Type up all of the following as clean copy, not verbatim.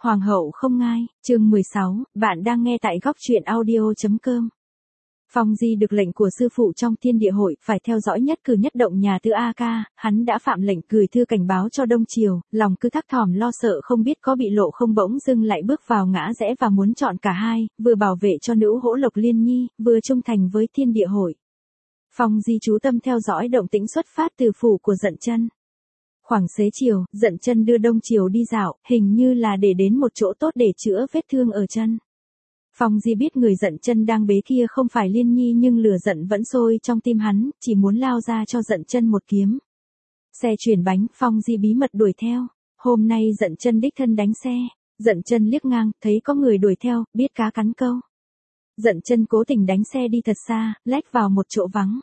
Hoàng hậu không ngai, chương 16, bạn đang nghe tại góc truyện audio.com. Phong Di được lệnh của sư phụ trong Thiên Địa Hội phải theo dõi nhất cử nhất động nhà Tư A Ca, hắn đã phạm lệnh gửi thư cảnh báo cho Đông Triều, lòng cứ thắc thỏm lo sợ không biết có bị lộ không, bỗng dưng lại bước vào ngã rẽ và muốn chọn cả hai, vừa bảo vệ cho nữ hỗ Lộc Liên Nhi, vừa trung thành với Thiên Địa Hội. Phong Di chú tâm theo dõi động tĩnh xuất phát từ phủ của Dận Chân. Khoảng xế chiều, Dận Chân đưa Đông Triều đi dạo, hình như là để đến một chỗ tốt để chữa vết thương ở chân. Phong Di biết người Dận Chân đang bế kia không phải Liên Nhi, nhưng lửa giận vẫn sôi trong tim hắn, chỉ muốn lao ra cho Dận Chân một kiếm. Xe chuyển bánh, Phong Di bí mật đuổi theo. Hôm nay Dận Chân đích thân đánh xe. Dận Chân liếc ngang, thấy có người đuổi theo, biết cá cắn câu. Dận Chân cố tình đánh xe đi thật xa, lách vào một chỗ vắng.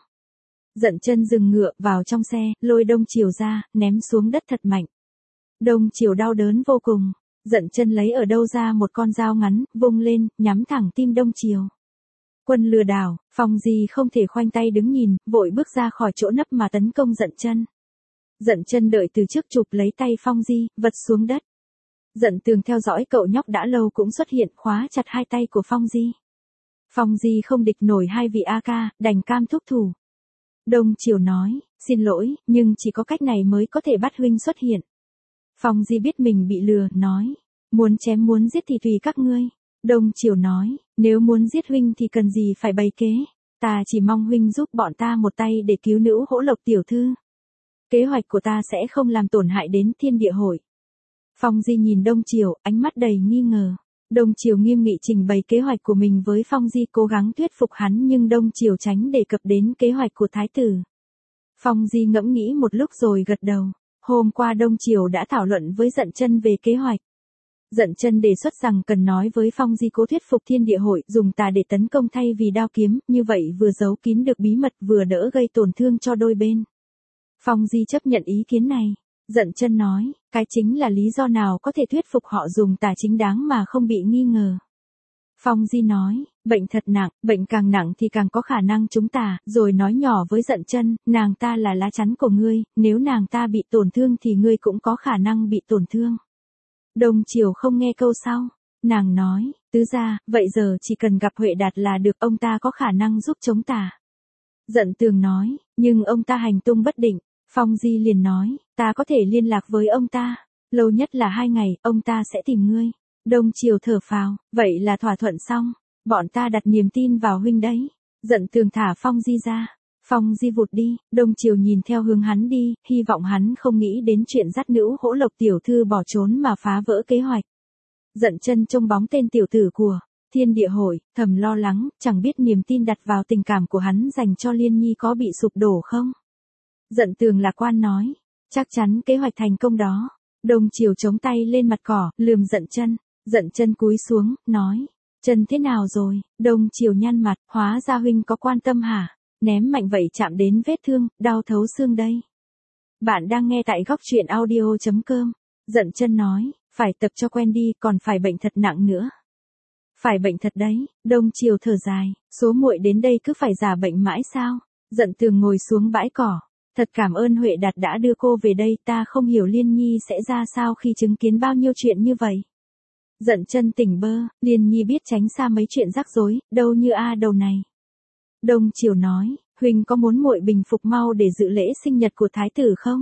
Dận Chân dừng ngựa vào trong xe, lôi Đông Triều ra, ném xuống đất thật mạnh. Đông Triều đau đớn vô cùng. Dận Chân lấy ở đâu ra một con dao ngắn, vung lên, nhắm thẳng tim Đông Triều. Quân lừa đảo, Phong Di không thể khoanh tay đứng nhìn, vội bước ra khỏi chỗ nấp mà tấn công Dận Chân. Dận Chân đợi từ trước chụp lấy tay Phong Di, vật xuống đất. Dận Tường theo dõi cậu nhóc đã lâu cũng xuất hiện, khóa chặt hai tay của Phong Di. Phong Di không địch nổi hai vị A Ca, đành cam thúc thủ. Đông Triều nói, xin lỗi, nhưng chỉ có cách này mới có thể bắt huynh xuất hiện. Phong Di biết mình bị lừa, nói, muốn chém muốn giết thì tùy các ngươi. Đông Triều nói, nếu muốn giết huynh thì cần gì phải bày kế, ta chỉ mong huynh giúp bọn ta một tay để cứu nữ hỗ Lộc tiểu thư. Kế hoạch của ta sẽ không làm tổn hại đến Thiên Địa Hội. Phong Di nhìn Đông Triều, ánh mắt đầy nghi ngờ. Đông Triều nghiêm nghị trình bày kế hoạch của mình với Phong Di, cố gắng thuyết phục hắn, nhưng Đông Triều tránh đề cập đến kế hoạch của thái tử. Phong Di ngẫm nghĩ một lúc rồi gật đầu. Hôm qua Đông Triều đã thảo luận với Dận Chân về kế hoạch. Dận Chân đề xuất rằng cần nói với Phong Di cố thuyết phục Thiên Địa Hội dùng tà để tấn công thay vì đao kiếm, như vậy vừa giấu kín được bí mật vừa đỡ gây tổn thương cho đôi bên. Phong Di chấp nhận ý kiến này. Dận Chân nói, cái chính là lý do nào có thể thuyết phục họ dùng tà chính đáng mà không bị nghi ngờ. Phong Di nói, bệnh thật nặng, bệnh càng nặng thì càng có khả năng trúng tà, rồi nói nhỏ với Dận Chân, nàng ta là lá chắn của ngươi, nếu nàng ta bị tổn thương thì ngươi cũng có khả năng bị tổn thương. Đông Triều không nghe câu sau, nàng nói, tứ gia, vậy giờ chỉ cần gặp Huệ Đạt là được, ông ta có khả năng giúp chống tà. Dận Tường nói, nhưng ông ta hành tung bất định. Phong Di liền nói, ta có thể liên lạc với ông ta, lâu nhất là 2 ngày, ông ta sẽ tìm ngươi. Đông Triều thở phào, vậy là thỏa thuận xong, bọn ta đặt niềm tin vào huynh đấy. Dận Tường thả Phong Di ra, Phong Di vụt đi, Đông Triều nhìn theo hướng hắn đi, hy vọng hắn không nghĩ đến chuyện dắt nữ hỗ Lộc tiểu thư bỏ trốn mà phá vỡ kế hoạch. Dận Chân trông bóng tên tiểu tử của Thiên Địa Hội, thầm lo lắng, chẳng biết niềm tin đặt vào tình cảm của hắn dành cho Liên Nhi có bị sụp đổ không. Dận Tường lạc quan nói, chắc chắn kế hoạch thành công đó. Đông Triều chống tay lên mặt cỏ, lườm Dận Chân. Dận Chân cúi xuống, nói, chân thế nào rồi? Đông Triều nhăn mặt, hóa ra huynh có quan tâm hả? Ném mạnh vậy chạm đến vết thương, đau thấu xương đây. Bạn đang nghe tại góc truyện audio.com. Dận Chân nói, phải tập cho quen đi, còn phải bệnh thật nặng nữa. Phải bệnh thật đấy. Đông Triều thở dài, số muội đến đây cứ phải giả bệnh mãi sao? Dận Tường ngồi xuống bãi cỏ. Thật cảm ơn Huệ Đạt đã đưa cô về đây, ta không hiểu Liên Nhi sẽ ra sao khi chứng kiến bao nhiêu chuyện như vậy. Dận Chân tỉnh bơ, Liên Nhi biết tránh xa mấy chuyện rắc rối, đâu như A đầu này. Đông Triều nói, huynh có muốn muội bình phục mau để dự lễ sinh nhật của thái tử không?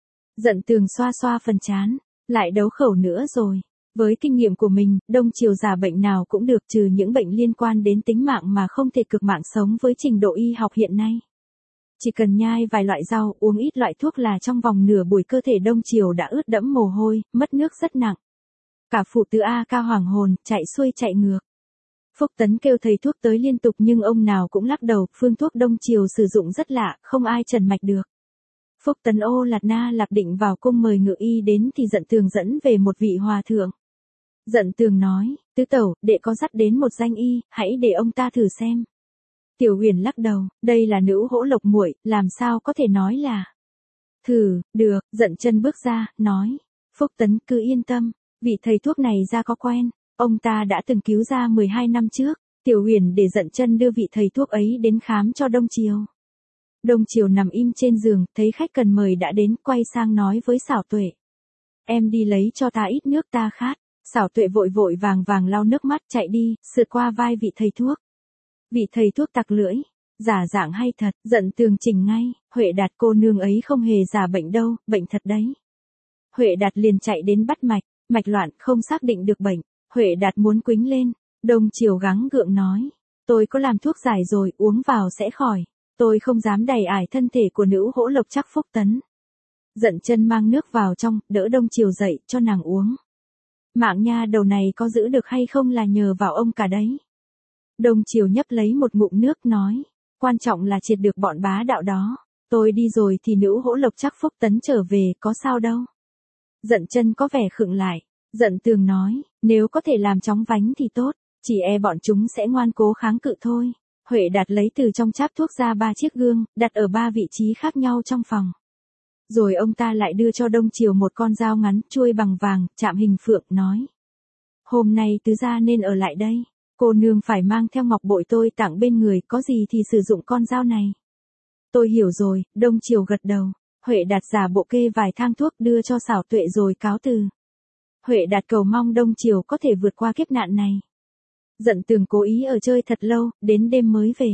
Dận Tường xoa xoa phần trán, lại đấu khẩu nữa rồi. Với kinh nghiệm của mình, Đông Triều giả bệnh nào cũng được, trừ những bệnh liên quan đến tính mạng mà không thể cực mạng sống với trình độ y học hiện nay. Chỉ cần nhai vài loại rau, uống ít loại thuốc là trong vòng nửa buổi cơ thể Đông Triều đã ướt đẫm mồ hôi, mất nước rất nặng. Cả phụ tử A Ca hoàng hồn, chạy xuôi chạy ngược. Phúc Tấn kêu thầy thuốc tới liên tục nhưng ông nào cũng lắc đầu, phương thuốc Đông Triều sử dụng rất lạ, không ai trần mạch được. Phúc Tấn ô lạt na lạp định vào cung mời ngự y đến thì Dận Tường dẫn về một vị hòa thượng. Dận Tường nói, tứ tẩu, đệ có dắt đến một danh y, hãy để ông ta thử xem. Tiểu Huyền lắc đầu, đây là nữ hỗ Lộc muội, làm sao có thể nói là. Thử, được. Dận Chân bước ra, nói, Phúc Tấn cứ yên tâm, vị thầy thuốc này ra có quen, ông ta đã từng cứu ra 12 năm trước. Tiểu Huyền để Dận Chân đưa vị thầy thuốc ấy đến khám cho Đông Triều. Đông Triều nằm im trên giường, thấy khách cần mời đã đến, quay sang nói với Xảo Tuệ. Em đi lấy cho ta ít nước, ta khát. Xảo Tuệ vội vội vàng vàng lau nước mắt chạy đi, sượt qua vai vị thầy thuốc. Vị thầy thuốc tặc lưỡi, giả dạng hay thật, giận tường trình ngay, Huệ Đạt cô nương ấy không hề giả bệnh đâu, bệnh thật đấy. Huệ Đạt liền chạy đến bắt mạch, mạch loạn không xác định được bệnh, Huệ Đạt muốn quýnh lên, Đông Triều gắng gượng nói, tôi có làm thuốc giải rồi, uống vào sẽ khỏi, tôi không dám đày ải thân thể của nữ hỗ lộc chắc phúc tấn. Giận chân mang nước vào trong, đỡ Đông Triều dậy, cho nàng uống. Mạng nha đầu này có giữ được hay không là nhờ vào ông cả đấy. Đông Triều nhấp lấy một ngụm nước nói, quan trọng là triệt được bọn bá đạo đó, tôi đi rồi thì nữ hỗ lộc chắc phúc tấn trở về, có sao đâu. Giận chân có vẻ khựng lại, giận tường nói, nếu có thể làm chóng vánh thì tốt, chỉ e bọn chúng sẽ ngoan cố kháng cự thôi. Huệ Đạt lấy từ trong cháp thuốc ra 3 chiếc gương, đặt ở 3 vị trí khác nhau trong phòng. Rồi ông ta lại đưa cho Đông Triều một con dao ngắn, chuôi bằng vàng, chạm hình phượng, nói. Hôm nay tứ gia nên ở lại đây, cô nương phải mang theo ngọc bội tôi tặng bên người, có gì thì sử dụng con dao này. Tôi hiểu rồi, Đông Triều gật đầu. Huệ Đạt giả bộ kê vài thang thuốc đưa cho Xảo Tuệ rồi cáo từ. Huệ Đạt cầu mong Đông Triều có thể vượt qua kiếp nạn này. Giận tường cố ý ở chơi thật lâu, đến đêm mới về.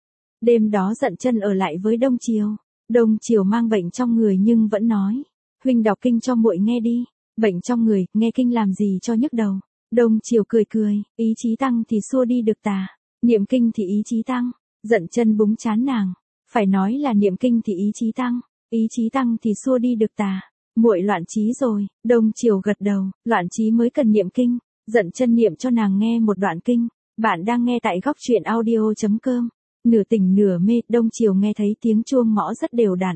Đêm đó Giận chân ở lại với Đông Triều. Đông Triều mang bệnh trong người nhưng vẫn nói, huynh đọc kinh cho muội nghe đi, bệnh trong người, nghe kinh làm gì cho nhức đầu. Đông Triều cười cười, ý chí tăng thì xua đi được tà, niệm kinh thì ý chí tăng. Giận chân búng chán nàng, phải nói là niệm kinh thì ý chí tăng, ý chí tăng thì xua đi được tà. Muội loạn trí rồi. Đông Triều gật đầu, loạn trí mới cần niệm kinh. Giận chân niệm cho nàng nghe một đoạn kinh. Bạn đang nghe tại góc truyện audio.com. Nửa tỉnh nửa mê, Đông Triều nghe thấy tiếng chuông mõ rất đều đặn.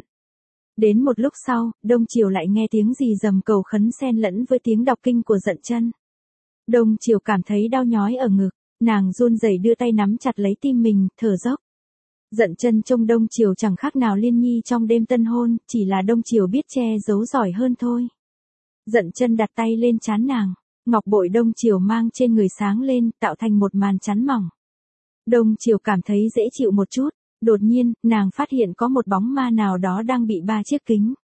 Đến một lúc sau, Đông Triều lại nghe tiếng rì rầm cầu khấn xen lẫn với tiếng đọc kinh của Giận chân. Đông Triều cảm thấy đau nhói ở ngực, nàng run rẩy đưa tay nắm chặt lấy tim mình, thở dốc. Giận chân trông Đông Triều chẳng khác nào Liên Nhi trong đêm tân hôn, chỉ là Đông Triều biết che giấu giỏi hơn thôi. Giận chân đặt tay lên trán nàng, ngọc bội Đông Triều mang trên người sáng lên, tạo thành một màn chắn mỏng. Đông Triều cảm thấy dễ chịu một chút, đột nhiên, nàng phát hiện có một bóng ma nào đó đang bị 3 chiếc kính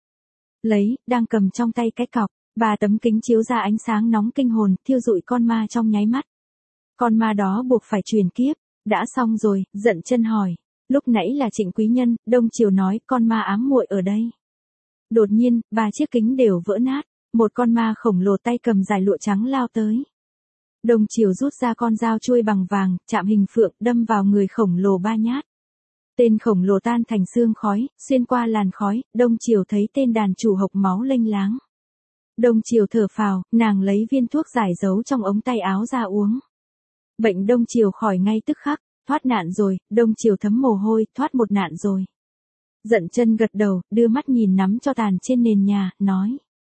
đang cầm trong tay cái cọc, 3 tấm kính chiếu ra ánh sáng nóng kinh hồn, thiêu rụi con ma trong nháy mắt. Con ma đó buộc phải truyền kiếp, đã xong rồi. Giận chân hỏi, lúc nãy là Trịnh quý nhân, Đông Triều nói, con ma ám muội ở đây. Đột nhiên, 3 chiếc kính đều vỡ nát, một con ma khổng lồ tay cầm dải lụa trắng lao tới. Đông Triều rút ra con dao chuôi bằng vàng, chạm hình phượng, đâm vào người khổng lồ 3 nhát. Tên khổng lồ tan thành xương khói, xuyên qua làn khói, Đông Triều thấy tên đàn chủ hộc máu lênh láng. Đông Triều thở phào, nàng lấy viên thuốc giải giấu trong ống tay áo ra uống. Bệnh Đông Triều khỏi ngay tức khắc, thoát nạn rồi. Đông Triều thấm mồ hôi, thoát một nạn rồi. Giận chân gật đầu, đưa mắt nhìn nắm cho tàn trên nền nhà, nói.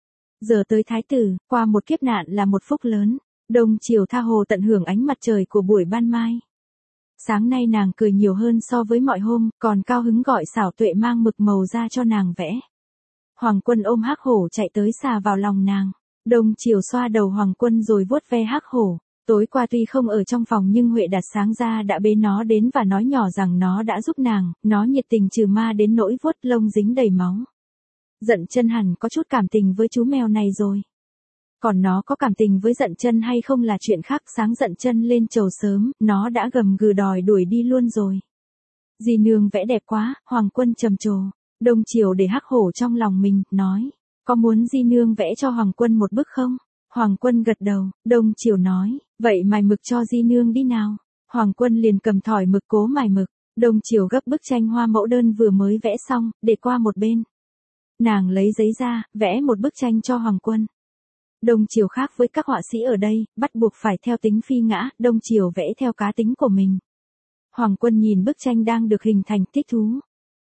Giờ tới thái tử, qua một kiếp nạn là một phúc lớn. Đông Triều tha hồ tận hưởng ánh mặt trời của buổi ban mai. Sáng nay nàng cười nhiều hơn so với mọi hôm, còn cao hứng gọi Xảo Tuệ mang mực màu ra cho nàng vẽ. Hoàng Quân ôm hắc hổ chạy tới xà vào lòng nàng. Đông Triều xoa đầu Hoàng Quân rồi vuốt ve hắc hổ. Tối qua tuy không ở trong phòng nhưng Huệ Đạt sáng ra đã bế nó đến và nói nhỏ rằng nó đã giúp nàng, nó nhiệt tình trừ ma đến nỗi vuốt lông dính đầy máu. Giận chân hẳn có chút cảm tình với chú mèo này rồi. Còn nó có cảm tình với Giận chân hay không là chuyện khác. Sáng Giận chân lên chầu sớm, nó đã gầm gừ đòi đuổi đi luôn rồi. Dì nương vẽ đẹp quá. Hoàng Quân trầm trồ. Đông Triều để hắc hổ trong lòng mình, nói. Có muốn di nương vẽ cho Hoàng Quân một bức không? Hoàng Quân gật đầu. Đông Triều nói. Vậy mài mực cho di nương đi nào. Hoàng Quân liền cầm thỏi mực cố mài mực. Đông Triều gấp bức tranh hoa mẫu đơn vừa mới vẽ xong, để qua một bên. Nàng lấy giấy ra, vẽ một bức tranh cho Hoàng Quân. Đông Triều khác với các họa sĩ ở đây, bắt buộc phải theo tính phi ngã, Đông Triều vẽ theo cá tính của mình. Hoàng Quân nhìn bức tranh đang được hình thành, thích thú.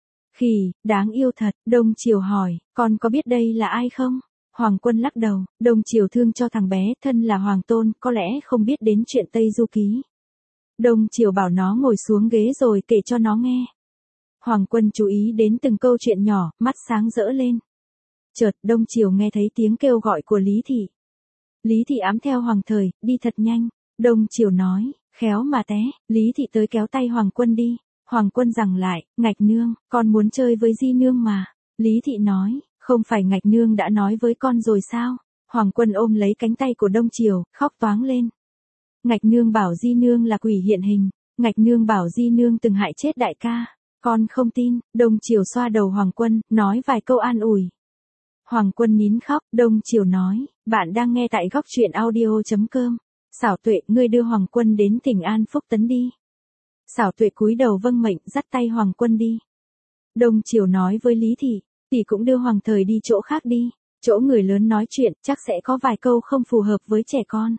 Khỉ, đáng yêu thật. Đông Triều hỏi, con có biết đây là ai không? Hoàng Quân lắc đầu. Đông Triều thương cho thằng bé, thân là Hoàng Tôn, có lẽ không biết đến chuyện Tây Du Ký. Đông Triều bảo nó ngồi xuống ghế rồi kể cho nó nghe. Hoàng Quân chú ý đến từng câu chuyện nhỏ, mắt sáng rỡ lên. Chợt, Đông Triều nghe thấy tiếng kêu gọi của Lý Thị. Lý Thị ẵm theo Hoàng Thời, đi thật nhanh. Đông Triều nói, khéo mà té. Lý Thị tới kéo tay Hoàng Quân đi. Hoàng Quân giằng lại, Ngạch nương, con muốn chơi với di nương mà. Lý Thị nói, không phải Ngạch nương đã nói với con rồi sao? Hoàng Quân ôm lấy cánh tay của Đông Triều, khóc toáng lên. Ngạch nương bảo Di nương là quỷ hiện hình, Ngạch nương bảo Di nương từng hại chết đại ca. Con không tin. Đông Triều xoa đầu Hoàng Quân, nói vài câu an ủi. Hoàng Quân nín khóc. Đông Triều nói, bạn đang nghe tại góc truyện audio.com. Xảo Tuệ, ngươi đưa Hoàng Quân đến Tỉnh An Phúc Tấn đi. Xảo Tuệ cúi đầu vâng mệnh, dắt tay Hoàng Quân đi. Đông Triều nói với Lý Thị, tỷ cũng đưa Hoàng Thời đi chỗ khác đi. Chỗ người lớn nói chuyện, chắc sẽ có vài câu không phù hợp với trẻ con.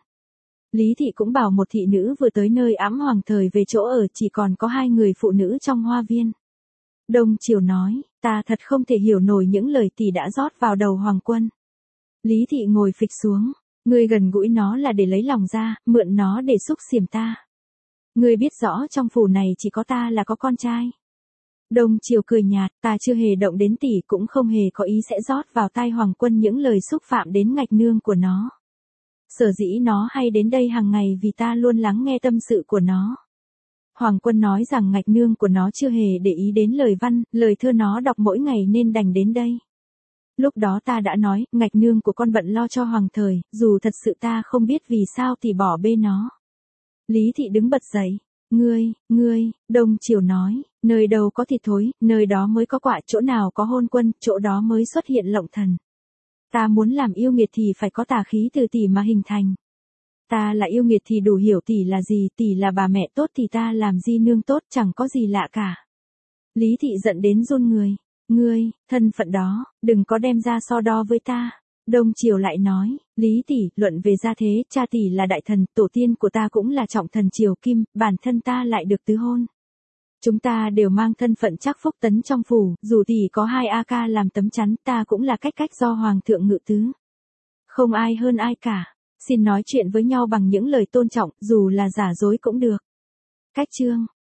Lý Thị cũng bảo một thị nữ vừa tới nơi ẵm Hoàng Thời về chỗ ở, chỉ còn có 2 người phụ nữ trong hoa viên. Đông Triều nói, ta thật không thể hiểu nổi những lời tỷ đã rót vào đầu Hoàng Quân. Lý Thị ngồi phịch xuống, ngươi gần gũi nó là để lấy lòng ra, mượn nó để xúc xiểm ta. Ngươi biết rõ trong phủ này chỉ có ta là có con trai. Đông Triều cười nhạt, ta chưa hề động đến tỷ, cũng không hề có ý sẽ rót vào tai Hoàng Quân những lời xúc phạm đến ngạch nương của nó. Sở dĩ nó hay đến đây hàng ngày vì ta luôn lắng nghe tâm sự của nó. Hoàng Quân nói rằng ngạch nương của nó chưa hề để ý đến lời văn, lời thơ nó đọc mỗi ngày nên đành đến đây. Lúc đó ta đã nói, ngạch nương của con bận lo cho Hoàng Thời, dù thật sự ta không biết vì sao tỷ bỏ bê nó. Lý Thị đứng bật dậy. Ngươi, Đông Triều nói, nơi đâu có thịt thối, nơi đó mới có quạ, chỗ nào có hôn quân, chỗ đó mới xuất hiện lộng thần. Ta muốn làm yêu nghiệt thì phải có tà khí từ tỷ mà hình thành. Ta là yêu nghiệt thì đủ hiểu tỷ là gì, tỷ là bà mẹ tốt thì ta làm Di nương tốt, chẳng có gì lạ cả. Lý Thị giận đến run người. Ngươi, thân phận đó, đừng có đem ra so đo với ta. Đông Triều lại nói, Lý tỷ, luận về gia thế, cha tỷ là đại thần, tổ tiên của ta cũng là trọng thần triều kim, bản thân ta lại được tứ hôn. Chúng ta đều mang thân phận chắc Phúc Tấn trong phủ, dù tỷ có 2 A ca làm tấm chắn, ta cũng là cách do Hoàng thượng ngự tứ. Không ai hơn ai cả, xin nói chuyện với nhau bằng những lời tôn trọng, dù là giả dối cũng được. Cách chương.